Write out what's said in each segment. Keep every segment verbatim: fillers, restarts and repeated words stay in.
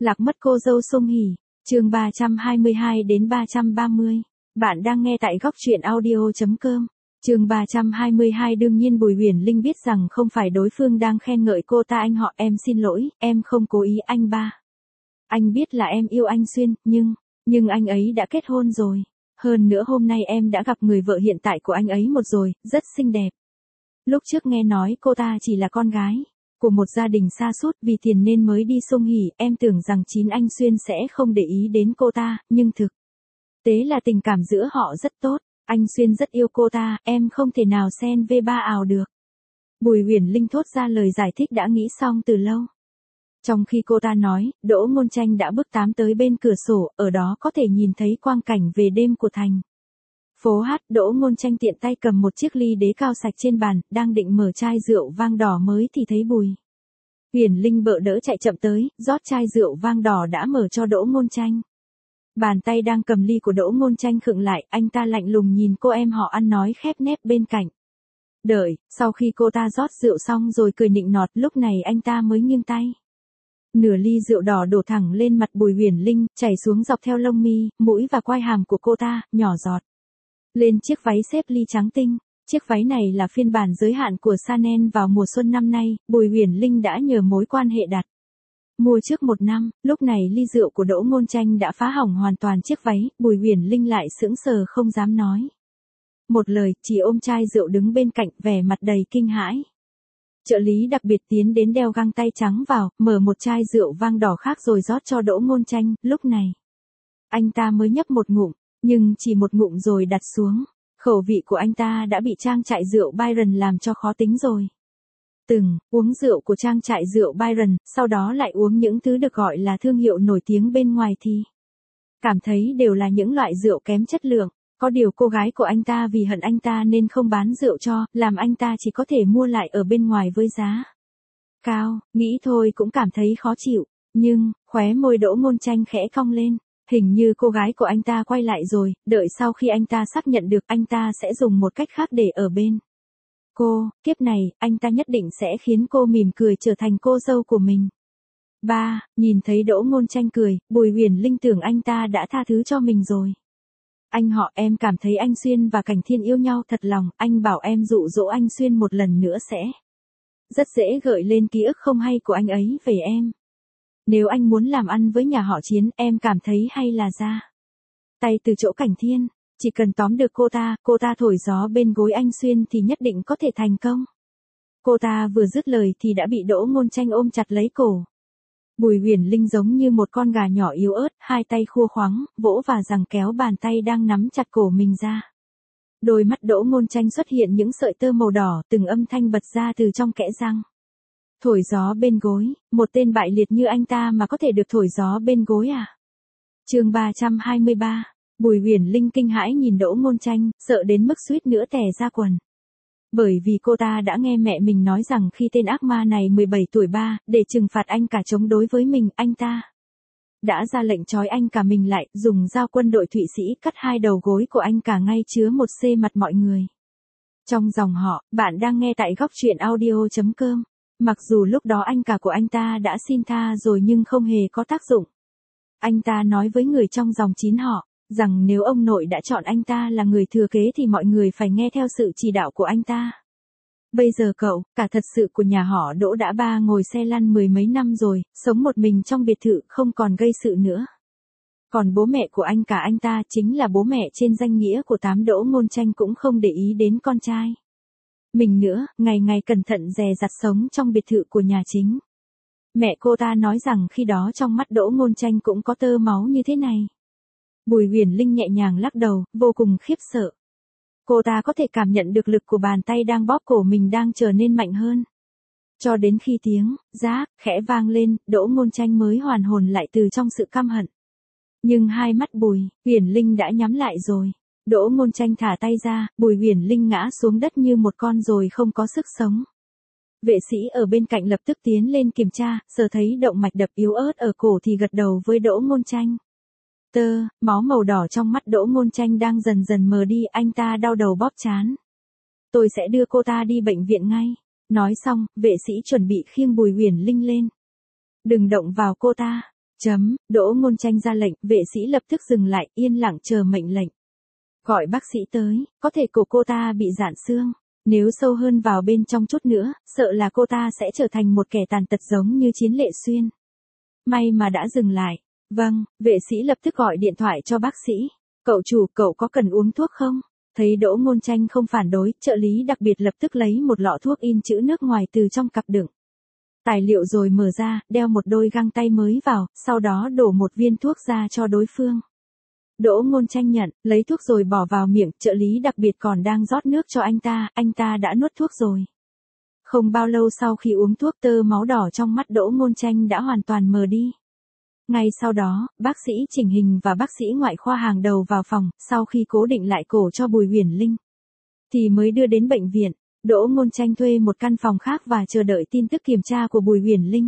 Lạc mất cô dâu Song Hỷ, chương ba trăm hai mươi hai đến ba trăm ba mươi. Bạn đang nghe tại góc truyện audio chấm com. Chương ba trăm hai mươi hai. Đương nhiên Bùi Huyền Linh biết rằng không phải đối phương đang khen ngợi cô ta. Anh họ, em xin lỗi, em không cố ý anh ba. Anh biết là em yêu anh Xuyên, nhưng, nhưng anh ấy đã kết hôn rồi. Hơn nữa hôm nay em đã gặp người vợ hiện tại của anh ấy một rồi, rất xinh đẹp. Lúc trước nghe nói cô ta chỉ là con gái của một gia đình sa sút, vì tiền nên mới đi Song Hỷ, em tưởng rằng chín anh Xuyên sẽ không để ý đến cô ta, nhưng thực tế là tình cảm giữa họ rất tốt, anh Xuyên rất yêu cô ta, em không thể nào xen vê ba ào được. Bùi Huyền Linh thốt ra lời giải thích đã nghĩ xong từ lâu. Trong khi cô ta nói, Đỗ Ngôn Tranh đã bước tám tới bên cửa sổ, ở đó có thể nhìn thấy quang cảnh về đêm của thành phố hát. Đỗ Ngôn Tranh tiện tay cầm một chiếc ly đế cao sạch trên bàn, đang định mở chai rượu vang đỏ mới thì thấy Bùi Huyền Linh bợ đỡ chạy chậm tới, rót chai rượu vang đỏ đã mở cho Đỗ Ngôn Tranh. Bàn tay đang cầm ly của Đỗ Ngôn Tranh khựng lại, anh ta lạnh lùng nhìn cô em họ ăn nói khép nép bên cạnh. Đợi, sau khi cô ta rót rượu xong rồi cười nịnh nọt, lúc này anh ta mới nghiêng tay. Nửa ly rượu đỏ đổ thẳng lên mặt Bùi Huyền Linh, chảy xuống dọc theo lông mi, mũi và quai hàm của cô ta, nhỏ giọt lên chiếc váy xếp ly trắng tinh. Chiếc váy này là phiên bản giới hạn của Chanel vào mùa xuân năm nay, Bùi Huyền Linh đã nhờ mối quan hệ đặt mua trước một năm, lúc này ly rượu của Đỗ Ngôn Tranh đã phá hỏng hoàn toàn chiếc váy, Bùi Huyền Linh lại sững sờ không dám nói một lời, chỉ ôm chai rượu đứng bên cạnh, vẻ mặt đầy kinh hãi. Trợ lý đặc biệt tiến đến đeo găng tay trắng vào, mở một chai rượu vang đỏ khác rồi rót cho Đỗ Ngôn Tranh, lúc này anh ta mới nhấp một ngụm, nhưng chỉ một ngụm rồi đặt xuống. Khẩu vị của anh ta đã bị trang trại rượu Byron làm cho khó tính rồi. Từng uống rượu của trang trại rượu Byron, sau đó lại uống những thứ được gọi là thương hiệu nổi tiếng bên ngoài thì cảm thấy đều là những loại rượu kém chất lượng. Có điều cô gái của anh ta vì hận anh ta nên không bán rượu cho, làm anh ta chỉ có thể mua lại ở bên ngoài với giá cao, nghĩ thôi cũng cảm thấy khó chịu, nhưng, khóe môi Đỗ Ngôn Tranh khẽ cong lên. Hình như cô gái của anh ta quay lại rồi, đợi sau khi anh ta xác nhận được, anh ta sẽ dùng một cách khác để ở bên cô, kiếp này, anh ta nhất định sẽ khiến cô mỉm cười trở thành cô dâu của mình. Ba, nhìn thấy Đỗ Ngôn Tranh cười, Bùi Huyền Linh tưởng anh ta đã tha thứ cho mình rồi. Anh họ, em cảm thấy anh Xuyên và Cảnh Thiên yêu nhau thật lòng, anh bảo em dụ dỗ anh Xuyên một lần nữa sẽ rất dễ gợi lên ký ức không hay của anh ấy về em. Nếu anh muốn làm ăn với nhà họ Chiến, em cảm thấy hay là ra tay từ chỗ Cảnh Thiên, chỉ cần tóm được cô ta, cô ta thổi gió bên gối anh Xuyên thì nhất định có thể thành công. Cô ta vừa dứt lời thì đã bị Đỗ Ngôn Tranh ôm chặt lấy cổ. Bùi Huyền Linh giống như một con gà nhỏ yếu ớt, hai tay khua khoắng, vỗ và giằng kéo bàn tay đang nắm chặt cổ mình ra. Đôi mắt Đỗ Ngôn Tranh xuất hiện những sợi tơ màu đỏ, từng âm thanh bật ra từ trong kẽ răng. Thổi gió bên gối, một tên bại liệt như anh ta mà có thể được thổi gió bên gối à? Chương ba trăm hai mươi ba. Bùi Huyền Linh kinh hãi nhìn Đỗ Ngôn Tranh, sợ đến mức suýt nữa tè ra quần. Bởi vì cô ta đã nghe mẹ mình nói rằng khi tên ác ma này mười bảy tuổi ba, để trừng phạt anh cả chống đối với mình, anh ta đã ra lệnh trói anh cả mình lại, dùng dao quân đội Thụy Sĩ cắt hai đầu gối của anh cả ngay chứa một xê mặt mọi người. Trong dòng họ, bạn đang nghe tại góc truyện audio chấm com. Mặc dù lúc đó anh cả của anh ta đã xin tha rồi nhưng không hề có tác dụng. Anh ta nói với người trong dòng chín họ, rằng nếu ông nội đã chọn anh ta là người thừa kế thì mọi người phải nghe theo sự chỉ đạo của anh ta. Bây giờ cậu, cả thật sự của nhà họ Đỗ đã ba ngồi xe lăn mười mấy năm rồi, sống một mình trong biệt thự không còn gây sự nữa. Còn bố mẹ của anh cả anh ta chính là bố mẹ trên danh nghĩa của tám Đỗ Ngôn Tranh cũng không để ý đến con trai mình nữa, ngày ngày cẩn thận dè dặt sống trong biệt thự của nhà chính. Mẹ cô ta nói rằng khi đó trong mắt Đỗ Ngôn Tranh cũng có tơ máu như thế này. Bùi Huyền Linh nhẹ nhàng lắc đầu, vô cùng khiếp sợ. Cô ta có thể cảm nhận được lực của bàn tay đang bóp cổ mình đang trở nên mạnh hơn. Cho đến khi tiếng rác khẽ vang lên, Đỗ Ngôn Tranh mới hoàn hồn lại từ trong sự căm hận. Nhưng hai mắt Bùi Huyền Linh đã nhắm lại rồi. Đỗ Ngôn Tranh thả tay ra, Bùi Huyền Linh ngã xuống đất như một con rồi không có sức sống. Vệ sĩ ở bên cạnh lập tức tiến lên kiểm tra, sờ thấy động mạch đập yếu ớt ở cổ thì gật đầu với Đỗ Ngôn Tranh. Tơ, máu màu đỏ trong mắt Đỗ Ngôn Tranh đang dần dần mờ đi, anh ta đau đầu bóp trán. Tôi sẽ đưa cô ta đi bệnh viện ngay. Nói xong, vệ sĩ chuẩn bị khiêng Bùi Huyền Linh lên. Đừng động vào cô ta. Chấm, Đỗ Ngôn Tranh ra lệnh, vệ sĩ lập tức dừng lại, yên lặng chờ mệnh lệnh. Gọi bác sĩ tới, có thể cổ cô ta bị rạn xương. Nếu sâu hơn vào bên trong chút nữa, sợ là cô ta sẽ trở thành một kẻ tàn tật giống như Chiến Lệ Xuyên. May mà đã dừng lại. Vâng, vệ sĩ lập tức gọi điện thoại cho bác sĩ. Cậu chủ, cậu có cần uống thuốc không? Thấy Đỗ Ngôn Tranh không phản đối, trợ lý đặc biệt lập tức lấy một lọ thuốc in chữ nước ngoài từ trong cặp đựng tài liệu rồi mở ra, đeo một đôi găng tay mới vào, sau đó đổ một viên thuốc ra cho đối phương. Đỗ Ngôn Tranh nhận, lấy thuốc rồi bỏ vào miệng, trợ lý đặc biệt còn đang rót nước cho anh ta, anh ta đã nuốt thuốc rồi. Không bao lâu sau khi uống thuốc, tơ máu đỏ trong mắt Đỗ Ngôn Tranh đã hoàn toàn mờ đi. Ngay sau đó, bác sĩ chỉnh hình và bác sĩ ngoại khoa hàng đầu vào phòng, sau khi cố định lại cổ cho Bùi Huyền Linh, thì mới đưa đến bệnh viện. Đỗ Ngôn Tranh thuê một căn phòng khác và chờ đợi tin tức kiểm tra của Bùi Huyền Linh.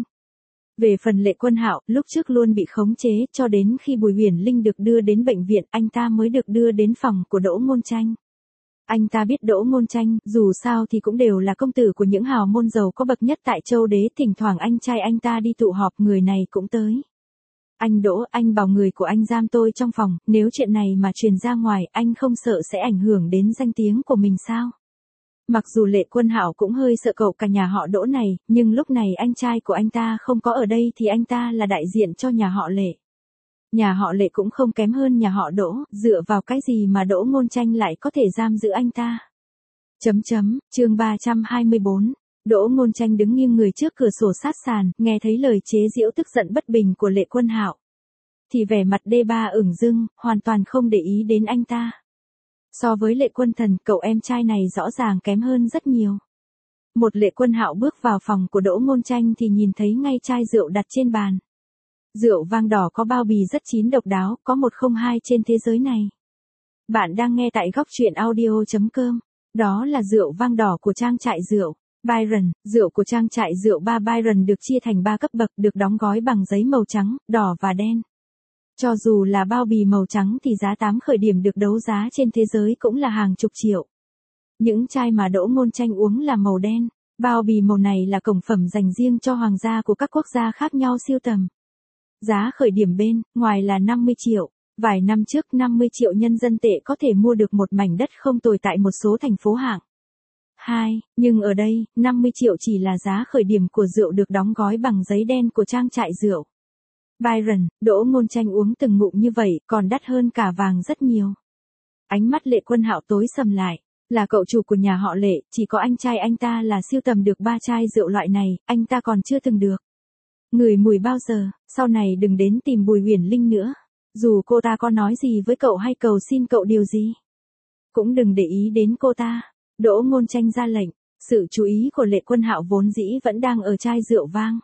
Về phần Lệ Quân Hạo, lúc trước luôn bị khống chế, cho đến khi Bùi Huyền Linh được đưa đến bệnh viện, anh ta mới được đưa đến phòng của Đỗ Ngôn Tranh. Anh ta biết Đỗ Ngôn Tranh, dù sao thì cũng đều là công tử của những hào môn giàu có bậc nhất tại châu đế, thỉnh thoảng anh trai anh ta đi tụ họp, người này cũng tới. Anh Đỗ, anh bảo người của anh giam tôi trong phòng, nếu chuyện này mà truyền ra ngoài, anh không sợ sẽ ảnh hưởng đến danh tiếng của mình sao? Mặc dù Lệ Quân Hạo cũng hơi sợ cậu cả nhà họ Đỗ này, nhưng lúc này anh trai của anh ta không có ở đây thì anh ta là đại diện cho nhà họ Lệ. Nhà họ Lệ cũng không kém hơn nhà họ Đỗ, dựa vào cái gì mà Đỗ Ngôn Tranh lại có thể giam giữ anh ta? Chấm chấm, chương ba trăm hai mươi bốn. Đỗ Ngôn Tranh đứng nghiêng người trước cửa sổ sát sàn, nghe thấy lời chế giễu tức giận bất bình của Lệ Quân Hạo, thì vẻ mặt đê ba ửng dưng, hoàn toàn không để ý đến anh ta. So với Lệ Quân Thần, cậu em trai này rõ ràng kém hơn rất nhiều. Một Lệ Quân Hạo bước vào phòng của Đỗ Ngôn Tranh thì nhìn thấy ngay chai rượu đặt trên bàn. Rượu vang đỏ có bao bì rất chín độc đáo, có một không hai trên thế giới này. Bạn đang nghe tại góc truyện audio chấm com. Đó là rượu vang đỏ của trang trại rượu Byron. Rượu của trang trại rượu ba Byron được chia thành ba cấp bậc, được đóng gói bằng giấy màu trắng, đỏ và đen. Cho dù là bao bì màu trắng thì giá tám khởi điểm được đấu giá trên thế giới cũng là hàng chục triệu. Những chai mà Đỗ Ngôn Tranh uống là màu đen. Bao bì màu này là cổng phẩm dành riêng cho hoàng gia của các quốc gia khác nhau siêu tầm. Giá khởi điểm bên ngoài là năm mươi triệu. Vài năm trước năm mươi triệu nhân dân tệ có thể mua được một mảnh đất không tồi tại một số thành phố hạng hai, nhưng ở đây, năm mươi triệu chỉ là giá khởi điểm của rượu được đóng gói bằng giấy đen của trang trại rượu Byron. Đỗ Ngôn Tranh uống từng ngụm như vậy, còn đắt hơn cả vàng rất nhiều. Ánh mắt Lệ Quân Hạo tối sầm lại. Là cậu chủ của nhà họ Lệ, chỉ có anh trai anh ta là siêu tầm được ba chai rượu loại này, anh ta còn chưa từng được ngửi mùi bao giờ. Sau này đừng đến tìm Bùi Huyền Linh nữa. Dù cô ta có nói gì với cậu hay cầu xin cậu điều gì, cũng đừng để ý đến cô ta. Đỗ Ngôn Tranh ra lệnh. Sự chú ý của Lệ Quân Hạo vốn dĩ vẫn đang ở chai rượu vang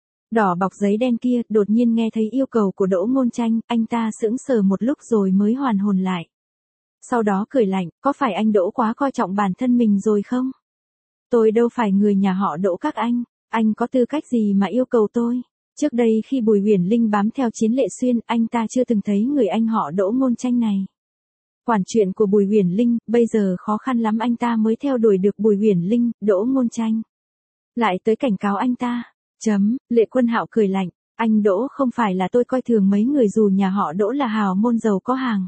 đỏ bọc giấy đen kia, đột nhiên nghe thấy yêu cầu của Đỗ Ngôn Tranh, anh ta sững sờ một lúc rồi mới hoàn hồn lại. Sau đó cười lạnh, có phải anh Đỗ quá coi trọng bản thân mình rồi không? Tôi đâu phải người nhà họ Đỗ các anh, anh có tư cách gì mà yêu cầu tôi? Trước đây khi Bùi Huyền Linh bám theo Chiến Lệ Xuyên, anh ta chưa từng thấy người anh họ Đỗ Ngôn Tranh này. Quản chuyện của Bùi Huyền Linh, bây giờ khó khăn lắm anh ta mới theo đuổi được Bùi Huyền Linh, Đỗ Ngôn Tranh lại tới cảnh cáo anh ta. Chấm, Lệ Quân Hạo cười lạnh, anh Đỗ, không phải là tôi coi thường mấy người dù nhà họ Đỗ là hào môn giàu có hàng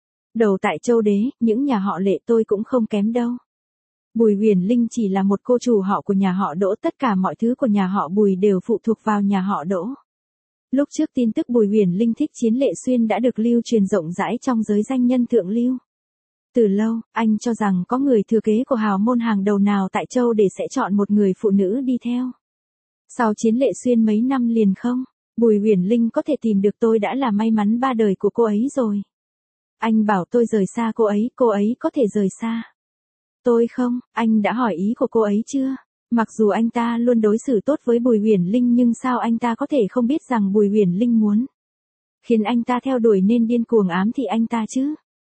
đầu tại châu đế, những nhà họ Lệ tôi cũng không kém đâu. Bùi Huyền Linh chỉ là một cô chủ họ của nhà họ Đỗ, tất cả mọi thứ của nhà họ Bùi đều phụ thuộc vào nhà họ Đỗ. Lúc trước tin tức Bùi Huyền Linh thích Chiến Lệ Xuyên đã được lưu truyền rộng rãi trong giới danh nhân thượng lưu. Từ lâu, anh cho rằng có người thừa kế của hào môn hàng đầu nào tại châu để sẽ chọn một người phụ nữ đi theo. Sau Chiến Lệ Xuyên mấy năm liền không, Bùi Huyền Linh có thể tìm được tôi đã là may mắn ba đời của cô ấy rồi. Anh bảo tôi rời xa cô ấy, cô ấy có thể rời xa tôi không? Anh đã hỏi ý của cô ấy chưa? Mặc dù anh ta luôn đối xử tốt với Bùi Huyền Linh nhưng sao anh ta có thể không biết rằng Bùi Huyền Linh muốn khiến anh ta theo đuổi nên điên cuồng ám thị anh ta chứ?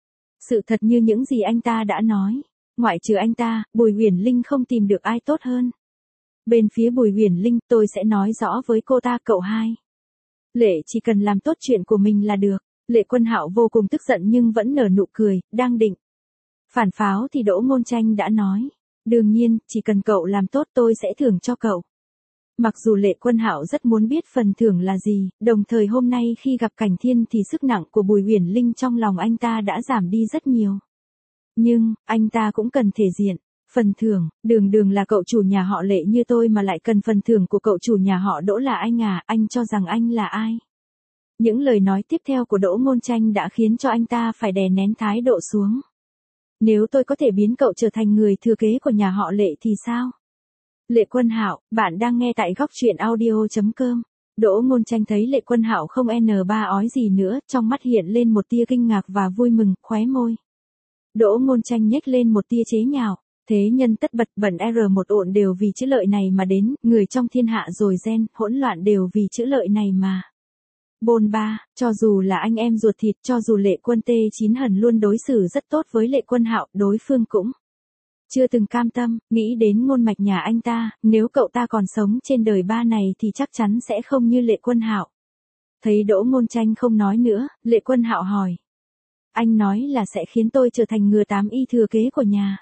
Sự thật như những gì anh ta đã nói, ngoại trừ anh ta, Bùi Huyền Linh không tìm được ai tốt hơn. Bên phía Bùi Huyền Linh, tôi sẽ nói rõ với cô ta. Cậu hai Lệ chỉ cần làm tốt chuyện của mình là được. Lệ Quân Hạo vô cùng tức giận nhưng vẫn nở nụ cười, đang định phản pháo thì Đỗ Ngôn Tranh đã nói, đương nhiên, chỉ cần cậu làm tốt tôi sẽ thưởng cho cậu Mặc dù Lệ Quân Hạo rất muốn biết phần thưởng là gì, đồng thời hôm nay khi gặp Cảnh Thiên thì sức nặng của Bùi Huyền Linh trong lòng anh ta đã giảm đi rất nhiều. Nhưng, anh ta cũng cần thể diện. Phần thưởng, đường đường là cậu chủ nhà họ Lệ như tôi mà lại cần phần thưởng của cậu chủ nhà họ Đỗ là anh à, anh cho rằng anh là ai? Những lời nói tiếp theo của Đỗ Ngôn Tranh đã khiến cho anh ta phải đè nén thái độ xuống. Nếu tôi có thể biến cậu trở thành người thừa kế của nhà họ Lệ thì sao? Lệ Quân Hạo, bạn đang nghe tại góc truyện audio chấm com. Đỗ Ngôn Tranh thấy Lệ Quân Hạo không n ba ói gì nữa, trong mắt hiện lên một tia kinh ngạc và vui mừng, khóe môi. Đỗ Ngôn Tranh nhếch lên một tia chế nhạo, thế nhân tất bật bẩn R một ộn đều vì chữ lợi này mà đến, người trong thiên hạ rồi gen, hỗn loạn đều vì chữ lợi này mà. Bôn ba, cho dù là anh em ruột thịt, cho dù Lệ Quân Tê Chín Hần luôn đối xử rất tốt với Lệ Quân Hạo, đối phương cũng chưa từng cam tâm, nghĩ đến ngôn mạch nhà anh ta, nếu cậu ta còn sống trên đời ba này thì chắc chắn sẽ không như Lệ Quân Hạo. Thấy Đỗ Ngôn Tranh không nói nữa, Lệ Quân Hạo hỏi. Anh nói là sẽ khiến tôi trở thành ngừa tám y thừa kế của nhà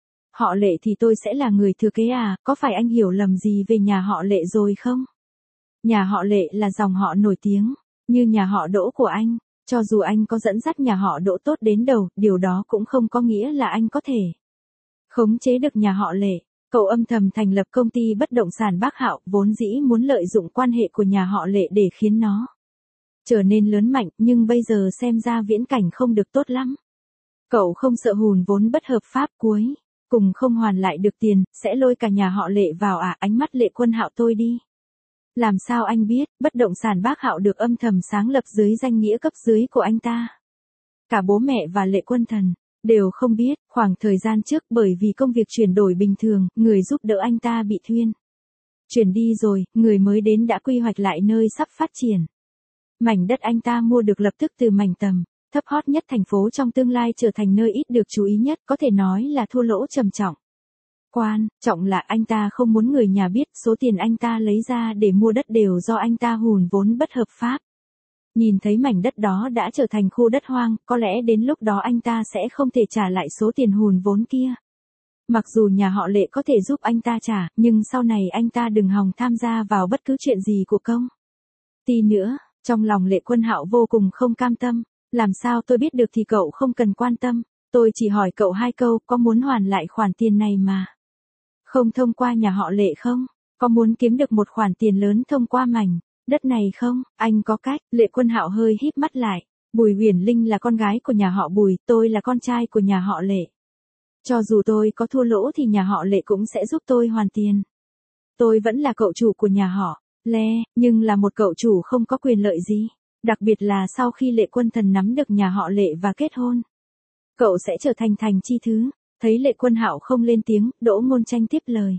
họ Lệ thì tôi sẽ là người thừa kế à, có phải anh hiểu lầm gì về nhà họ Lệ rồi không? Nhà họ Lệ là dòng họ nổi tiếng, như nhà họ Đỗ của anh, cho dù anh có dẫn dắt nhà họ Đỗ tốt đến đầu, điều đó cũng không có nghĩa là anh có thể khống chế được nhà họ Lệ. Cậu âm thầm thành lập công ty bất động sản Bác Hạo, vốn dĩ muốn lợi dụng quan hệ của nhà họ Lệ để khiến nó trở nên lớn mạnh, nhưng bây giờ xem ra viễn cảnh không được tốt lắm. Cậu không sợ hùn vốn bất hợp pháp cuối cùng không hoàn lại được tiền, sẽ lôi cả nhà họ Lệ vào à? Ánh mắt Lệ Quân Hạo tôi đi. Làm sao anh biết, bất động sản Bác Hạo được âm thầm sáng lập dưới danh nghĩa cấp dưới của anh ta. Cả bố mẹ và Lệ Quân Thần đều không biết, khoảng thời gian trước bởi vì công việc chuyển đổi bình thường, người giúp đỡ anh ta bị thuyên chuyển đi rồi, người mới đến đã quy hoạch lại nơi sắp phát triển. Mảnh đất anh ta mua được lập tức từ mảnh tầm thấp hot nhất thành phố trong tương lai trở thành nơi ít được chú ý nhất, có thể nói là thua lỗ trầm trọng. Quan trọng là anh ta không muốn người nhà biết số tiền anh ta lấy ra để mua đất đều do anh ta hùn vốn bất hợp pháp. Nhìn thấy mảnh đất đó đã trở thành khu đất hoang, có lẽ đến lúc đó anh ta sẽ không thể trả lại số tiền hùn vốn kia. Mặc dù nhà họ Lệ có thể giúp anh ta trả, nhưng sau này anh ta đừng hòng tham gia vào bất cứ chuyện gì của công ty nữa. Trong lòng Lệ Quân Hạo vô cùng không cam tâm. Làm sao tôi biết được thì cậu không cần quan tâm. Tôi chỉ hỏi cậu hai câu, có muốn hoàn lại khoản tiền này mà không thông qua nhà họ Lệ không? Có muốn kiếm được một khoản tiền lớn thông qua mảnh đất này không? Anh có cách. Lệ Quân Hạo hơi híp mắt lại. Bùi Huyền Linh là con gái của nhà họ Bùi, tôi là con trai của nhà họ Lệ. Cho dù tôi có thua lỗ thì nhà họ Lệ cũng sẽ giúp tôi hoàn tiền. Tôi vẫn là cậu chủ của nhà họ Lệ, nhưng là một cậu chủ không có quyền lợi gì. Đặc biệt là sau khi Lệ Quân Thần nắm được nhà họ Lệ và kết hôn, cậu sẽ trở thành thành chi thứ. Thấy Lệ Quân Hạo không lên tiếng, Đỗ Ngôn Tranh tiếp lời.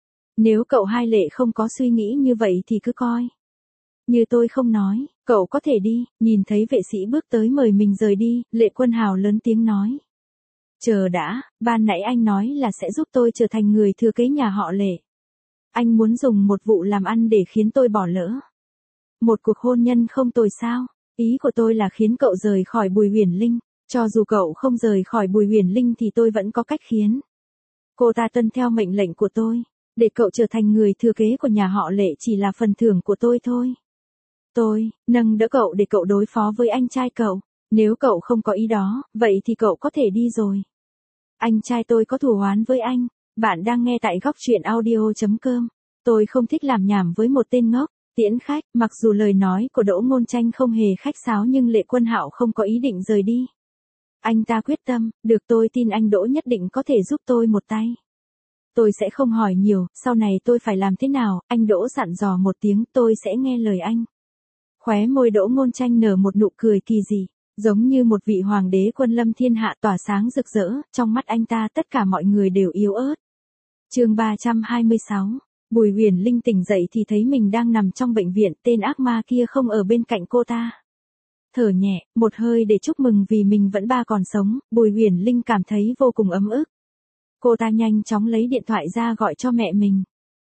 Nếu cậu hai Lệ không có suy nghĩ như vậy thì cứ coi như tôi không nói, cậu có thể đi. Nhìn thấy vệ sĩ bước tới mời mình rời đi, Lệ Quân Hạo lớn tiếng nói. Chờ đã, ban nãy anh nói là sẽ giúp tôi trở thành người thừa kế nhà họ Lệ. Anh muốn dùng một vụ làm ăn để khiến tôi bỏ lỡ một cuộc hôn nhân không tồi sao? Ý của tôi là khiến cậu rời khỏi Bùi Huyền Linh. Cho dù cậu không rời khỏi Bùi Huyền Linh thì tôi vẫn có cách khiến cô ta tuân theo mệnh lệnh của tôi. Để cậu trở thành người thừa kế của nhà họ Lệ chỉ là phần thưởng của tôi thôi. Tôi nâng đỡ cậu để cậu đối phó với anh trai cậu. Nếu cậu không có ý đó, vậy thì cậu có thể đi rồi. Anh trai tôi có thù oán với anh. Bạn đang nghe tại góc truyện audio chấm com. Tôi không thích làm nhảm với một tên ngốc. Tiễn khách, mặc dù lời nói của Đỗ Ngôn Tranh không hề khách sáo nhưng Lệ Quân Hạo không có ý định rời đi. Anh ta quyết tâm, được, tôi tin anh Đỗ nhất định có thể giúp tôi một tay. Tôi sẽ không hỏi nhiều, sau này tôi phải làm thế nào, anh Đỗ dặn dò một tiếng, tôi sẽ nghe lời anh. Khóe môi Đỗ Ngôn Tranh nở một nụ cười kỳ dị, giống như một vị hoàng đế quân lâm thiên hạ tỏa sáng rực rỡ, trong mắt anh ta tất cả mọi người đều yếu ớt. Chương ba trăm hai mươi sáu. Bùi Huyền Linh tỉnh dậy thì thấy mình đang nằm trong bệnh viện, tên ác ma kia không ở bên cạnh cô ta. Thở nhẹ, một hơi để chúc mừng vì mình vẫn ba còn sống, Bùi Huyền Linh cảm thấy vô cùng ấm ức. Cô ta nhanh chóng lấy điện thoại ra gọi cho mẹ mình.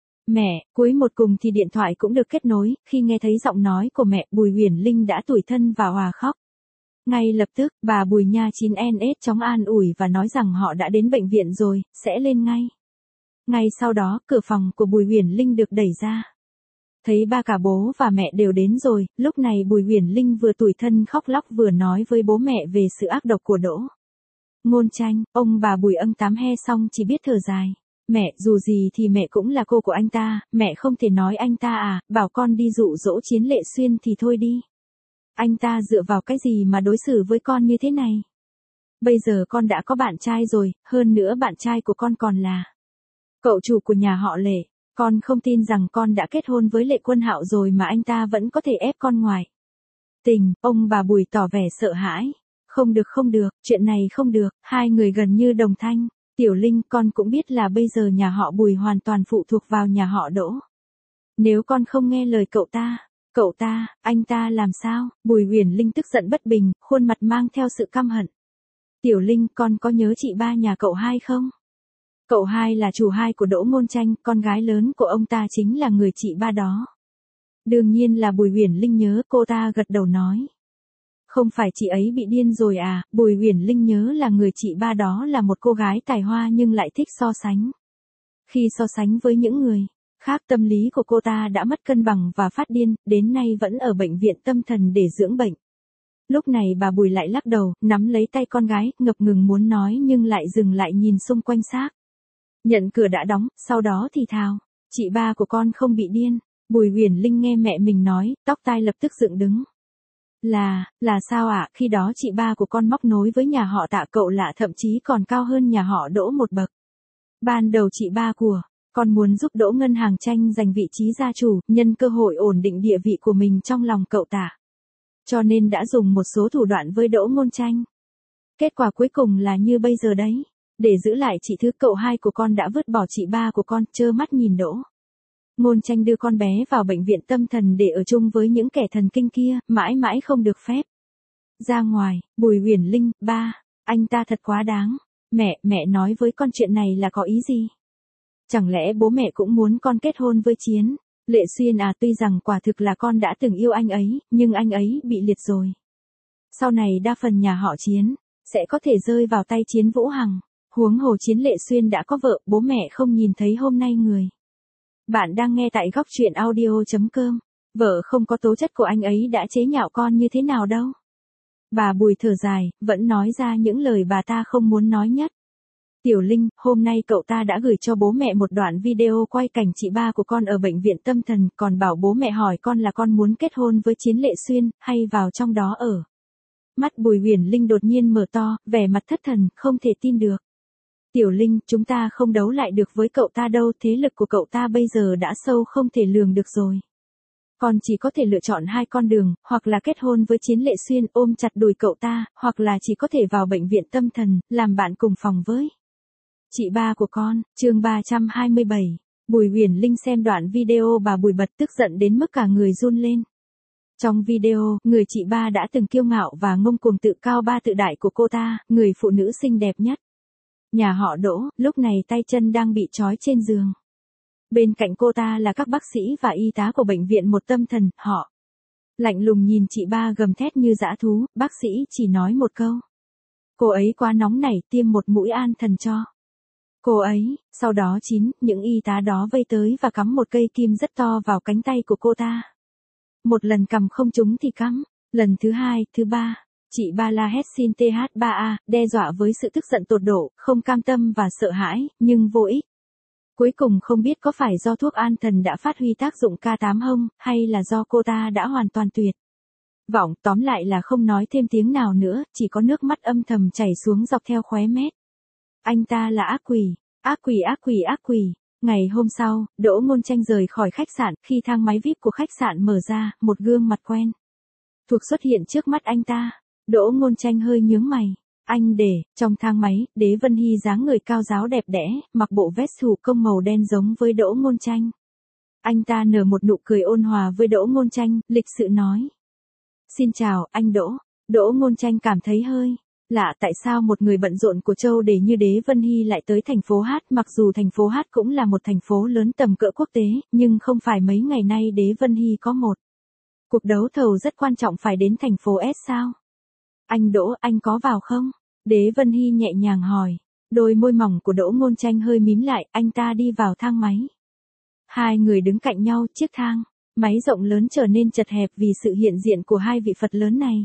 Mẹ, cuối một cùng thì điện thoại cũng được kết nối, khi nghe thấy giọng nói của mẹ, Bùi Huyền Linh đã tủi thân và òa khóc. Ngay lập tức, bà Bùi Nha chín en ét chóng an ủi và nói rằng họ đã đến bệnh viện rồi, sẽ lên ngay. Ngay sau đó, cửa phòng của Bùi Huyền Linh được đẩy ra. Thấy ba cả bố và mẹ đều đến rồi, lúc này Bùi Huyền Linh vừa tủi thân khóc lóc vừa nói với bố mẹ về sự ác độc của Đỗ Ngôn Tranh. Ông bà Bùi Ân Tám he xong chỉ biết thở dài. Mẹ, dù gì thì mẹ cũng là cô của anh ta, mẹ không thể nói anh ta à, bảo con đi dụ dỗ Chiến Lệ Xuyên thì thôi đi. Anh ta dựa vào cái gì mà đối xử với con như thế này? Bây giờ con đã có bạn trai rồi, hơn nữa bạn trai của con còn là cậu chủ của nhà họ Lệ. Con không tin rằng con đã kết hôn với Lệ Quân Hạo rồi mà anh ta vẫn có thể ép con ngoại tình. Ông bà Bùi tỏ vẻ sợ hãi. Không được không được, chuyện này không được, hai người gần như đồng thanh. Tiểu Linh, con cũng biết là bây giờ nhà họ Bùi hoàn toàn phụ thuộc vào nhà họ Đỗ. Nếu con không nghe lời cậu ta, cậu ta, anh ta làm sao? Bùi Huyền Linh tức giận bất bình, khuôn mặt mang theo sự căm hận. Tiểu Linh, con có nhớ chị ba nhà cậu hai không? Cậu hai là chủ hai của Đỗ Ngôn Tranh, con gái lớn của ông ta chính là người chị ba đó. Đương nhiên là Bùi Huyền Linh nhớ, cô ta gật đầu nói. Không phải chị ấy bị điên rồi à? Bùi Huyền Linh nhớ là người chị ba đó là một cô gái tài hoa nhưng lại thích so sánh. Khi so sánh với những người khác, tâm lý của cô ta đã mất cân bằng và phát điên, đến nay vẫn ở bệnh viện tâm thần để dưỡng bệnh. Lúc này bà Bùi lại lắc đầu, nắm lấy tay con gái, ngập ngừng muốn nói nhưng lại dừng lại nhìn xung quanh xác. Nhận cửa đã đóng, sau đó thì thào, chị ba của con không bị điên. Bùi Huyền Linh nghe mẹ mình nói, tóc tai lập tức dựng đứng. Là, là sao ạ? À? Khi đó chị ba của con móc nối với nhà họ Tạ, cậu lạ, thậm chí còn cao hơn nhà họ Đỗ một bậc. Ban đầu chị ba của con muốn giúp Đỗ Ngân Hàng tranh giành vị trí gia chủ, nhân cơ hội ổn định địa vị của mình trong lòng cậu Tạ. Cho nên đã dùng một số thủ đoạn với Đỗ Ngôn Tranh. Kết quả cuối cùng là như bây giờ đấy. Để giữ lại chị thứ, cậu hai của con đã vứt bỏ chị ba của con, trơ mắt nhìn Đỗ Ngôn Tranh đưa con bé vào bệnh viện tâm thần để ở chung với những kẻ thần kinh kia, mãi mãi không được phép ra ngoài. Bùi Huyền Linh, ba, anh ta thật quá đáng. Mẹ, mẹ nói với con chuyện này là có ý gì? Chẳng lẽ bố mẹ cũng muốn con kết hôn với Chiến Lệ Xuyên à? Tuy rằng quả thực là con đã từng yêu anh ấy, nhưng anh ấy bị liệt rồi. Sau này đa phần nhà họ Chiến sẽ có thể rơi vào tay Chiến Vũ Hằng. Huống hồ Chiến Lệ Xuyên đã có vợ, bố mẹ không nhìn thấy hôm nay người. Bạn đang nghe tại góc truyện audio.com. Vợ không có tố chất của anh ấy đã chế nhạo con như thế nào đâu. Bà Bùi thở dài, vẫn nói ra những lời bà ta không muốn nói nhất. Tiểu Linh, hôm nay cậu ta đã gửi cho bố mẹ một đoạn video quay cảnh chị ba của con ở bệnh viện tâm thần, còn bảo bố mẹ hỏi con là con muốn kết hôn với Chiến Lệ Xuyên, hay vào trong đó ở. Mắt Bùi Huyền Linh đột nhiên mở to, vẻ mặt thất thần, không thể tin được. Tiểu Linh, chúng ta không đấu lại được với cậu ta đâu, thế lực của cậu ta bây giờ đã sâu không thể lường được rồi. Con chỉ có thể lựa chọn hai con đường, hoặc là kết hôn với Chiến Lệ Xuyên ôm chặt đùi cậu ta, hoặc là chỉ có thể vào bệnh viện tâm thần, làm bạn cùng phòng với chị ba của con. Chương ba trăm hai mươi bảy. Bùi Huyền Linh xem đoạn video bà Bùi bật tức giận đến mức cả người run lên. Trong video, người chị ba đã từng kiêu ngạo và ngông cuồng tự cao ba tự đại của cô ta, người phụ nữ xinh đẹp nhất nhà họ Đỗ, lúc này tay chân đang bị trói trên giường. Bên cạnh cô ta là các bác sĩ và y tá của bệnh viện một tâm thần, họ lạnh lùng nhìn chị ba gầm thét như dã thú, bác sĩ chỉ nói một câu. Cô ấy quá nóng nảy, tiêm một mũi an thần cho cô ấy, sau đó chín, những y tá đó vây tới và cắm một cây kim rất to vào cánh tay của cô ta. Một lần cầm không trúng thì cắm, lần thứ hai, thứ ba, chị ba la hét xin tê hát ba a, đe dọa với sự tức giận tột độ, không cam tâm và sợ hãi, nhưng vô ích. Cuối cùng không biết có phải do thuốc an thần đã phát huy tác dụng ca tám không, hay là do cô ta đã hoàn toàn tuyệt vọng, tóm lại là không nói thêm tiếng nào nữa, chỉ có nước mắt âm thầm chảy xuống dọc theo khóe mép. Anh ta là ác quỷ, ác quỷ ác quỷ ác quỷ. Ngày hôm sau, Đỗ Ngôn Tranh rời khỏi khách sạn, khi thang máy vi ai pi của khách sạn mở ra, một gương mặt quen thuộc xuất hiện trước mắt anh ta. Đỗ Ngôn Tranh hơi nhướng mày. Anh để, trong thang máy, Đế Vân Hy dáng người cao ráo đẹp đẽ, mặc bộ vest thủ công màu đen giống với Đỗ Ngôn Tranh. Anh ta nở một nụ cười ôn hòa với Đỗ Ngôn Tranh, lịch sự nói. Xin chào, anh Đỗ. Đỗ Ngôn Tranh cảm thấy hơi lạ, tại sao một người bận rộn của châu Đề như Đế Vân Hy lại tới thành phố Hát, mặc dù thành phố Hát cũng là một thành phố lớn tầm cỡ quốc tế, nhưng không phải mấy ngày nay Đế Vân Hy có một cuộc đấu thầu rất quan trọng phải đến thành phố S sao? Anh Đỗ, anh có vào không? Đế Vân Hy nhẹ nhàng hỏi. Đôi môi mỏng của Đỗ Ngôn Tranh hơi mím lại, anh ta đi vào thang máy. Hai người đứng cạnh nhau, chiếc thang Máy rộng lớn trở nên chật hẹp vì sự hiện diện của hai vị Phật lớn này.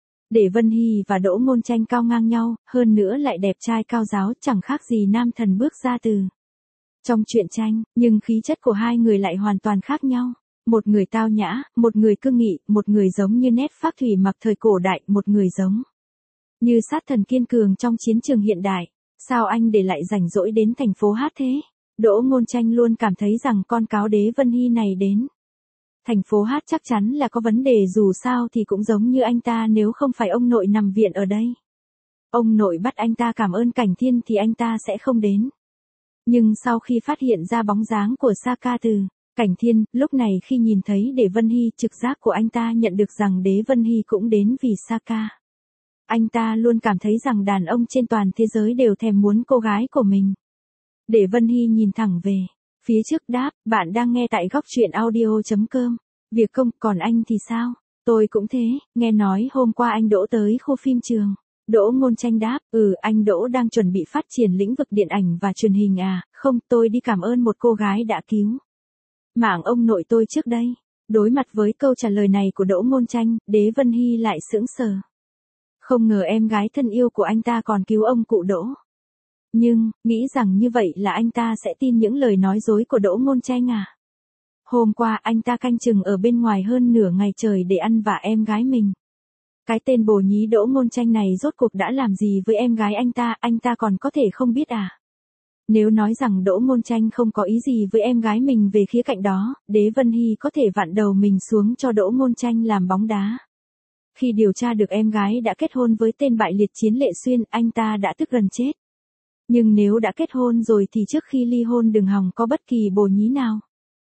Để Vân Hy và Đỗ Ngôn Tranh cao ngang nhau, hơn nữa lại đẹp trai cao giáo, chẳng khác gì nam thần bước ra từ trong truyện tranh, nhưng khí chất của hai người lại hoàn toàn khác nhau. Một người tao nhã, một người cương nghị, một người giống như nét phác thủy mặc thời cổ đại, một người giống như sát thần kiên cường trong chiến trường hiện đại. Sao anh để lại rảnh rỗi đến thành phố hát thế? Đỗ Ngôn Tranh luôn cảm thấy rằng con cáo đế Vân Hy này đến thành phố hát chắc chắn là có vấn đề, dù sao thì cũng giống như anh ta, nếu không phải ông nội nằm viện ở đây, ông nội bắt anh ta cảm ơn Cảnh Thiên thì anh ta sẽ không đến. Nhưng sau khi phát hiện ra bóng dáng của Saka từ Cảnh Thiên, lúc này khi nhìn thấy Đế Vân Hy, trực giác của anh ta nhận được rằng Đế Vân Hy cũng đến vì Saka. Anh ta luôn cảm thấy rằng đàn ông trên toàn thế giới đều thèm muốn cô gái của mình. Đế Vân Hy nhìn thẳng về phía trước đáp, bạn đang nghe tại góc truyện audio chấm com. Việc công, còn anh thì sao? Tôi cũng thế, nghe nói hôm qua anh Đỗ tới khu phim trường. Đỗ Ngôn Tranh đáp, ừ, anh Đỗ đang chuẩn bị phát triển lĩnh vực điện ảnh và truyền hình à? Không, tôi đi cảm ơn một cô gái đã cứu mạng ông nội tôi trước đây. Đối mặt với câu trả lời này của Đỗ Ngôn Tranh, Đế Vân Hy lại sững sờ. Không ngờ em gái thân yêu của anh ta còn cứu ông cụ Đỗ. Nhưng, nghĩ rằng như vậy là anh ta sẽ tin những lời nói dối của Đỗ Ngôn Tranh à? Hôm qua anh ta canh chừng ở bên ngoài hơn nửa ngày trời để ăn vạ em gái mình. Cái tên bồ nhí Đỗ Ngôn Tranh này rốt cuộc đã làm gì với em gái anh ta, anh ta còn có thể không biết à? Nếu nói rằng Đỗ Ngôn Tranh không có ý gì với em gái mình về khía cạnh đó, Đế Vân Hy có thể vặn đầu mình xuống cho Đỗ Ngôn Tranh làm bóng đá. Khi điều tra được em gái đã kết hôn với tên bại liệt Chiến Lệ Xuyên, anh ta đã tức gần chết. Nhưng nếu đã kết hôn rồi thì trước khi ly hôn đừng hòng có bất kỳ bồ nhí nào.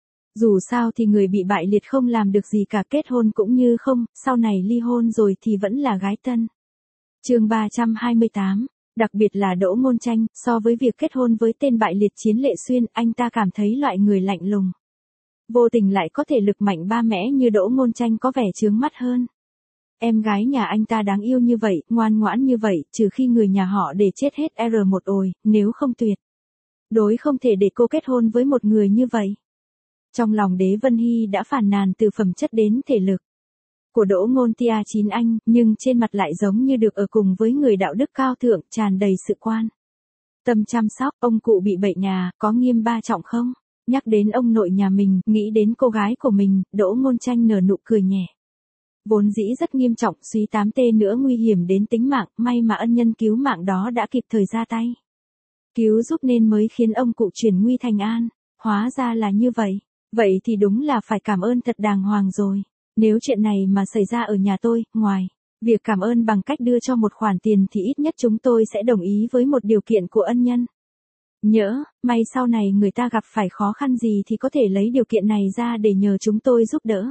Dù sao thì người bị bại liệt không làm được gì cả, kết hôn cũng như không, sau này ly hôn rồi thì vẫn là gái tân. Chương ba trăm hai mươi tám, đặc biệt là Đỗ Ngôn Tranh, so với việc kết hôn với tên bại liệt Chiến Lệ Xuyên, anh ta cảm thấy loại người lạnh lùng, vô tình lại có thể lực mạnh ba mẽ như Đỗ Ngôn Tranh có vẻ chướng mắt hơn. Em gái nhà anh ta đáng yêu như vậy, ngoan ngoãn như vậy, trừ khi người nhà họ để chết hết R một ồi, nếu không tuyệt đối không thể để cô kết hôn với một người như vậy. Trong lòng Đế Vân Hy đã phàn nàn từ phẩm chất đến thể lực của Đỗ Ngôn Tia Chín Anh, nhưng trên mặt lại giống như được ở cùng với người đạo đức cao thượng, tràn đầy sự quan tâm chăm sóc. Ông cụ bị bệnh nhà, có nghiêm ba trọng không? Nhắc đến ông nội nhà mình, nghĩ đến cô gái của mình, Đỗ Ngôn Tranh nở nụ cười nhẹ. Vốn dĩ rất nghiêm trọng, suy tám tê nữa nguy hiểm đến tính mạng, may mà ân nhân cứu mạng đó đã kịp thời ra tay cứu giúp nên mới khiến ông cụ chuyển nguy thành an. Hóa ra là như vậy. Vậy thì đúng là phải cảm ơn thật đàng hoàng rồi. Nếu chuyện này mà xảy ra ở nhà tôi, ngoài việc cảm ơn bằng cách đưa cho một khoản tiền thì ít nhất chúng tôi sẽ đồng ý với một điều kiện của ân nhân. Nhỡ, may sau này người ta gặp phải khó khăn gì thì có thể lấy điều kiện này ra để nhờ chúng tôi giúp đỡ.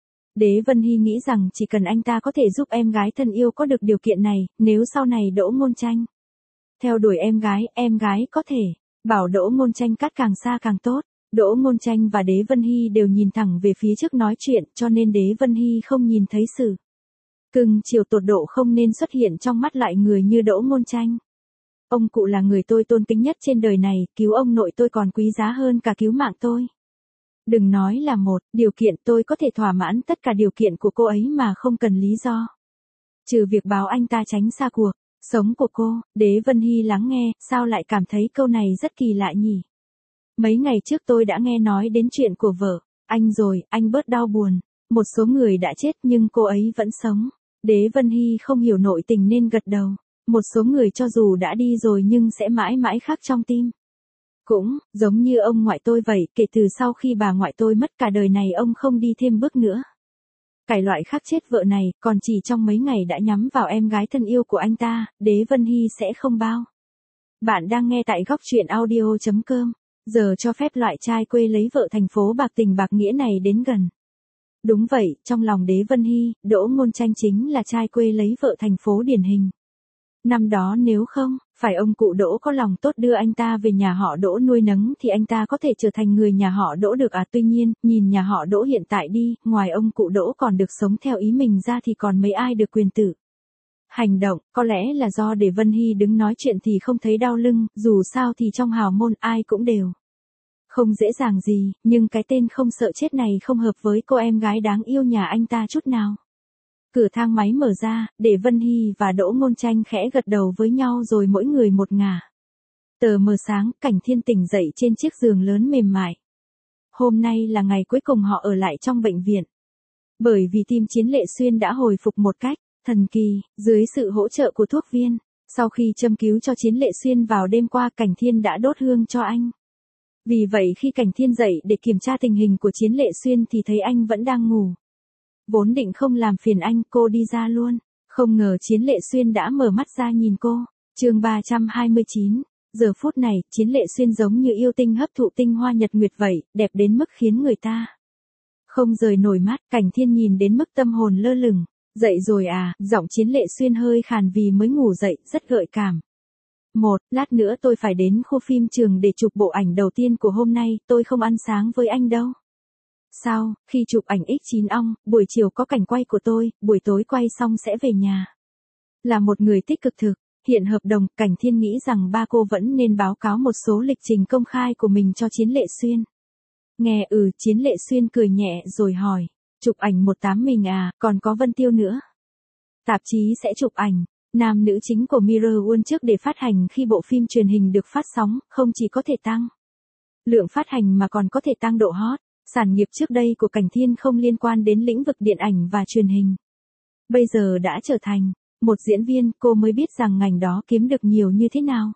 Đế Vân Hy nghĩ rằng chỉ cần anh ta có thể giúp em gái thân yêu có được điều kiện này, nếu sau này Đỗ Ngôn Tranh theo đuổi em gái, em gái có thể bảo Đỗ Ngôn Tranh cắt càng xa càng tốt. Đỗ Ngôn Tranh và Đế Vân Hy đều nhìn thẳng về phía trước nói chuyện, cho nên Đế Vân Hy không nhìn thấy sự cưng chiều tột độ không nên xuất hiện trong mắt loại người như Đỗ Ngôn Tranh. Ông cụ là người tôi tôn kính nhất trên đời này, cứu ông nội tôi còn quý giá hơn cả cứu mạng tôi. Đừng nói là một điều kiện, tôi có thể thỏa mãn tất cả điều kiện của cô ấy mà không cần lý do. Trừ việc báo anh ta tránh xa cuộc sống của cô. Đế Vân Hy lắng nghe, sao lại cảm thấy câu này rất kỳ lạ nhỉ? Mấy ngày trước tôi đã nghe nói đến chuyện của vợ anh rồi, anh bớt đau buồn. Một số người đã chết nhưng cô ấy vẫn sống. Đế Vân Hy không hiểu nội tình nên gật đầu. Một số người cho dù đã đi rồi nhưng sẽ mãi mãi khắc trong tim. Cũng, giống như ông ngoại tôi vậy, kể từ sau khi bà ngoại tôi mất cả đời này ông không đi thêm bước nữa. Cái loại khắc chết vợ này, còn chỉ trong mấy ngày đã nhắm vào em gái thân yêu của anh ta, Đế Vân Hy sẽ không bao. Bạn đang nghe tại góc truyện audio chấm com. Giờ cho phép loại trai quê lấy vợ thành phố bạc tình bạc nghĩa này đến gần. Đúng vậy, trong lòng Đế Vân Hy, Đỗ Ngôn Tranh chính là trai quê lấy vợ thành phố điển hình. Năm đó nếu không phải ông cụ Đỗ có lòng tốt đưa anh ta về nhà họ Đỗ nuôi nấng thì anh ta có thể trở thành người nhà họ Đỗ được à? Tuy nhiên, nhìn nhà họ Đỗ hiện tại đi, ngoài ông cụ Đỗ còn được sống theo ý mình ra thì còn mấy ai được quyền tự hành động. Có lẽ là do để Vân Hy đứng nói chuyện thì không thấy đau lưng, dù sao thì trong hào môn ai cũng đều Không dễ dàng gì, nhưng cái tên không sợ chết này không hợp với cô em gái đáng yêu nhà anh ta chút nào. Cửa thang máy mở ra, để Vân Hy và Đỗ Ngôn Tranh khẽ gật đầu với nhau rồi mỗi người một ngả. Tờ mờ sáng, Cảnh Thiên tỉnh dậy trên chiếc giường lớn mềm mại. Hôm nay là ngày cuối cùng họ ở lại trong bệnh viện. Bởi vì tim Chiến Lệ Xuyên đã hồi phục một cách thần kỳ, dưới sự hỗ trợ của thuốc viên. Sau khi châm cứu cho Chiến Lệ Xuyên vào đêm qua, Cảnh Thiên đã đốt hương cho anh. Vì vậy khi Cảnh Thiên dậy để kiểm tra tình hình của Chiến Lệ Xuyên thì thấy anh vẫn đang ngủ. Vốn định không làm phiền anh, cô đi ra luôn. Không ngờ Chiến Lệ Xuyên đã mở mắt ra nhìn cô. Chương ba trăm hai mươi chín. Giờ phút này, Chiến Lệ Xuyên giống như yêu tinh hấp thụ tinh hoa nhật nguyệt vậy, đẹp đến mức khiến người ta không rời nổi mắt. Cảnh Thiên nhìn đến mức tâm hồn lơ lửng. Dậy rồi à, giọng Chiến Lệ Xuyên hơi khàn vì mới ngủ dậy, rất gợi cảm. Một, lát nữa tôi phải đến khu phim trường để chụp bộ ảnh đầu tiên của hôm nay, tôi không ăn sáng với anh đâu. Sao, khi chụp ảnh X chín ong, buổi chiều có cảnh quay của tôi, buổi tối quay xong sẽ về nhà. Là một người tích cực thực, hiện hợp đồng, Cảnh Thiên nghĩ rằng ba cô vẫn nên báo cáo một số lịch trình công khai của mình cho Chiến Lệ Xuyên. Nghe ừ, Chiến Lệ Xuyên cười nhẹ rồi hỏi, chụp ảnh một tám mình à, còn có Vân Tiêu nữa. Tạp chí sẽ chụp ảnh nam nữ chính của Mirror World trước để phát hành khi bộ phim truyền hình được phát sóng, không chỉ có thể tăng lượng phát hành mà còn có thể tăng độ hot. Sản nghiệp trước đây của Cảnh Thiên không liên quan đến lĩnh vực điện ảnh và truyền hình. Bây giờ đã trở thành một diễn viên, cô mới biết rằng ngành đó kiếm được nhiều như thế nào.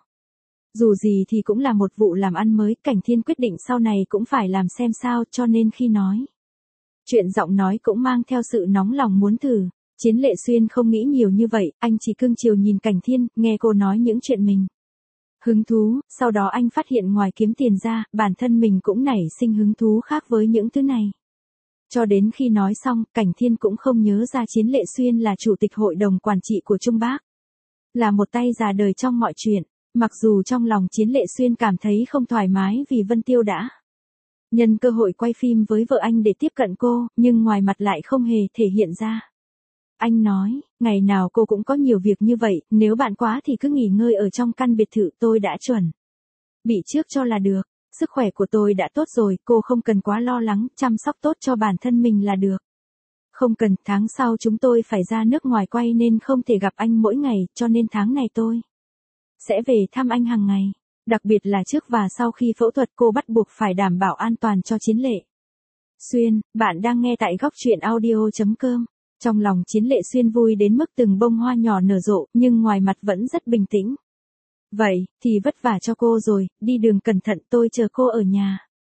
Dù gì thì cũng là một vụ làm ăn mới, Cảnh Thiên quyết định sau này cũng phải làm xem sao, cho nên khi nói chuyện giọng nói cũng mang theo sự nóng lòng muốn thử. Chiến Lệ Xuyên không nghĩ nhiều như vậy, anh chỉ cưng chiều nhìn Cảnh Thiên, nghe cô nói những chuyện mình hứng thú, sau đó anh phát hiện ngoài kiếm tiền ra, bản thân mình cũng nảy sinh hứng thú khác với những thứ này. Cho đến khi nói xong, Cảnh Thiên cũng không nhớ ra Chiến Lệ Xuyên là chủ tịch hội đồng quản trị của Trung Bác. Là một tay già đời trong mọi chuyện, mặc dù trong lòng Chiến Lệ Xuyên cảm thấy không thoải mái vì Vân Tiêu đã nhân cơ hội quay phim với vợ anh để tiếp cận cô, nhưng ngoài mặt lại không hề thể hiện ra. Anh nói, ngày nào cô cũng có nhiều việc như vậy, nếu bạn quá thì cứ nghỉ ngơi ở trong căn biệt thự tôi đã chuẩn bị trước cho là được. Sức khỏe của tôi đã tốt rồi, cô không cần quá lo lắng, chăm sóc tốt cho bản thân mình là được. Không cần, tháng sau chúng tôi phải ra nước ngoài quay nên không thể gặp anh mỗi ngày, cho nên tháng này tôi sẽ về thăm anh hàng ngày. Đặc biệt là trước và sau khi phẫu thuật, cô bắt buộc phải đảm bảo an toàn cho Chiến Lệ Xuyên. Bạn đang nghe tại góc truyện audio chấm com. Trong lòng Chiến Lệ Xuyên vui đến mức từng bông hoa nhỏ nở rộ, nhưng ngoài mặt vẫn rất bình tĩnh. Vậy, thì vất vả cho cô rồi, đi đường cẩn thận, tôi chờ cô ở nhà.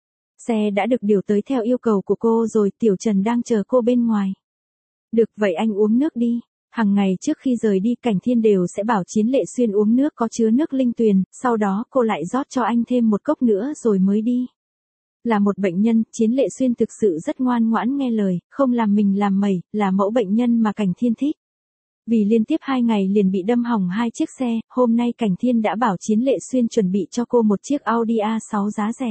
Xe đã được điều tới theo yêu cầu của cô rồi, Tiểu Trần đang chờ cô bên ngoài. Được vậy anh uống nước đi. Hằng ngày trước khi rời đi, Cảnh Thiên đều sẽ bảo Chiến Lệ Xuyên uống nước có chứa nước linh tuyền, sau đó cô lại rót cho anh thêm một cốc nữa rồi mới đi. Là một bệnh nhân, Chiến Lệ Xuyên thực sự rất ngoan ngoãn nghe lời, không làm mình làm mẩy, là mẫu bệnh nhân mà Cảnh Thiên thích. Vì liên tiếp hai ngày liền bị đâm hỏng hai chiếc xe, hôm nay Cảnh Thiên đã bảo Chiến Lệ Xuyên chuẩn bị cho cô một chiếc Audi a sáu giá rẻ.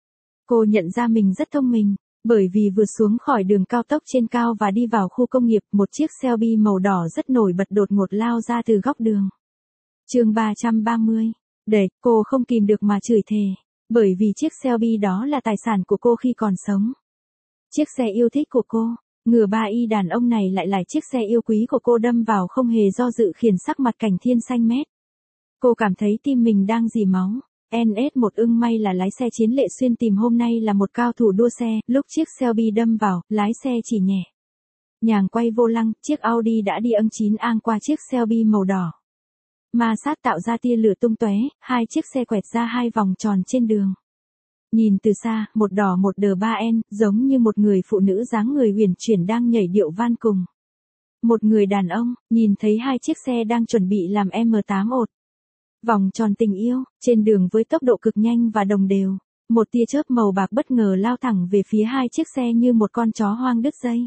Cô nhận ra mình rất thông minh, bởi vì vừa xuống khỏi đường cao tốc trên cao và đi vào khu công nghiệp, một chiếc Shelby màu đỏ rất nổi bật đột ngột lao ra từ góc đường. Chương ba trăm ba mươi. Để, cô không kìm được mà chửi thề. Bởi vì chiếc Shelby đó là tài sản của cô khi còn sống. Chiếc xe yêu thích của cô, ngừa ba y đàn ông này lại là chiếc xe yêu quý của cô, đâm vào không hề do dự khiến sắc mặt Cảnh Thiên xanh mét. Cô cảm thấy tim mình đang rỉ máu. en ét một ưng may là lái xe Chiến Lệ Xuyên tìm hôm nay là một cao thủ đua xe, lúc chiếc Shelby đâm vào, lái xe chỉ nhẹ nhàng quay vô lăng, chiếc Audi đã đi âng chín ang qua chiếc Shelby màu đỏ. Ma sát tạo ra tia lửa tung tóe, hai chiếc xe quẹt ra hai vòng tròn trên đường. Nhìn từ xa, một đỏ một đờ ba en, giống như một người phụ nữ dáng người uyển chuyển đang nhảy điệu van cùng một người đàn ông, nhìn thấy hai chiếc xe đang chuẩn bị làm em tám ột. Vòng tròn tình yêu, trên đường với tốc độ cực nhanh và đồng đều, một tia chớp màu bạc bất ngờ lao thẳng về phía hai chiếc xe như một con chó hoang đứt dây.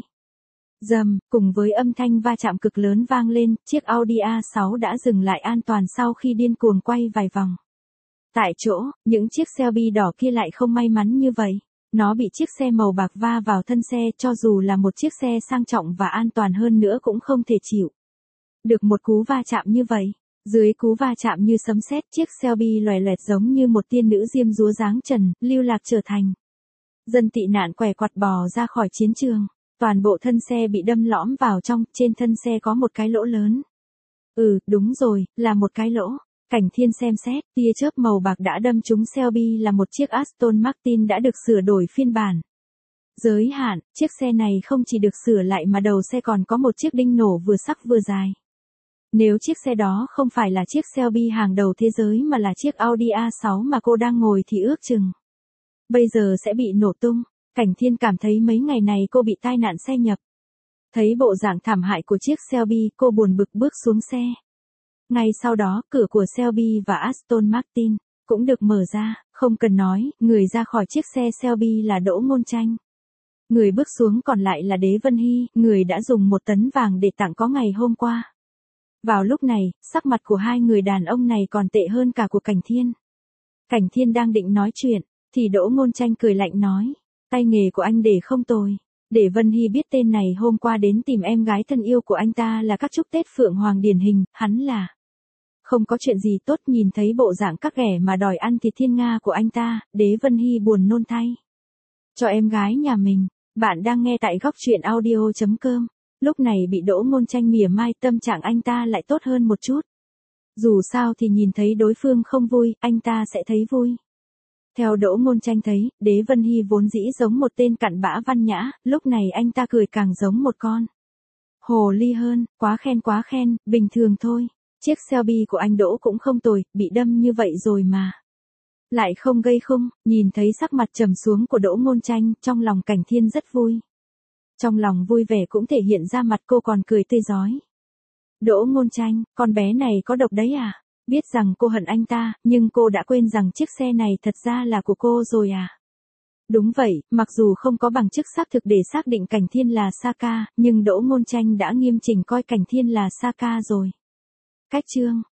Rầm, cùng với âm thanh va chạm cực lớn vang lên, chiếc Audi a sáu đã dừng lại an toàn sau khi điên cuồng quay vài vòng. Tại chỗ, những chiếc Shelby đỏ kia lại không may mắn như vậy. Nó bị chiếc xe màu bạc va vào thân xe, cho dù là một chiếc xe sang trọng và an toàn hơn nữa cũng không thể chịu được một cú va chạm như vậy. Dưới cú va chạm như sấm sét, chiếc Shelby loè loẹt giống như một tiên nữ diêm dúa dáng trần, lưu lạc trở thành dân tị nạn què quặt bò ra khỏi chiến trường. Toàn bộ thân xe bị đâm lõm vào trong, trên thân xe có một cái lỗ lớn. Ừ, đúng rồi, là một cái lỗ. Cảnh Thiên xem xét, tia chớp màu bạc đã đâm trúng Shelby là một chiếc Aston Martin đã được sửa đổi phiên bản giới hạn, chiếc xe này không chỉ được sửa lại mà đầu xe còn có một chiếc đinh nổ vừa sắc vừa dài. Nếu chiếc xe đó không phải là chiếc Shelby hàng đầu thế giới mà là chiếc Audi a sáu mà cô đang ngồi thì ước chừng bây giờ sẽ bị nổ tung. Cảnh Thiên cảm thấy mấy ngày này cô bị tai nạn xe nhập. Thấy bộ dạng thảm hại của chiếc Shelby, cô buồn bực bước xuống xe. Ngay sau đó, cửa của Shelby và Aston Martin cũng được mở ra, không cần nói, người ra khỏi chiếc xe Shelby là Đỗ Ngôn Tranh. Người bước xuống còn lại là Đế Vân Hy, người đã dùng một tấn vàng để tặng có ngày hôm qua. Vào lúc này, sắc mặt của hai người đàn ông này còn tệ hơn cả của Cảnh Thiên. Cảnh Thiên đang định nói chuyện, thì Đỗ Ngôn Tranh cười lạnh nói, tay nghề của anh để không tồi. Để Vân Hy biết tên này hôm qua đến tìm em gái thân yêu của anh ta là các chúc Tết Phượng Hoàng điển hình, hắn là không có chuyện gì tốt. Nhìn thấy bộ dạng các ghẻ mà đòi ăn thịt thiên nga của anh ta, Đế Vân Hy buồn nôn thay cho em gái nhà mình. Bạn đang nghe tại góc truyện audio chấm com. Lúc này bị Đỗ Ngôn Tranh mỉa mai, tâm trạng anh ta lại tốt hơn một chút. Dù sao thì nhìn thấy đối phương không vui, anh ta sẽ thấy vui. Theo Đỗ Ngôn Tranh thấy, Đế Vân Hy vốn dĩ giống một tên cặn bã văn nhã, lúc này anh ta cười càng giống một con hồ ly hơn. Quá khen quá khen, bình thường thôi. Chiếc Shelby của anh Đỗ cũng không tồi, bị đâm như vậy rồi mà lại không gây khung. Nhìn thấy sắc mặt trầm xuống của Đỗ Ngôn Tranh, trong lòng Cảnh Thiên rất vui. Trong lòng vui vẻ cũng thể hiện ra mặt, cô còn cười tươi rói. Đỗ Ngôn Tranh, con bé này có độc đấy à? Biết rằng cô hận anh ta, nhưng cô đã quên rằng chiếc xe này thật ra là của cô rồi à? Đúng vậy, mặc dù không có bằng chứng xác thực để xác định Cảnh Thiên là Saka, nhưng Đỗ Ngôn Tranh đã nghiêm chỉnh coi Cảnh Thiên là Saka rồi. Cách chương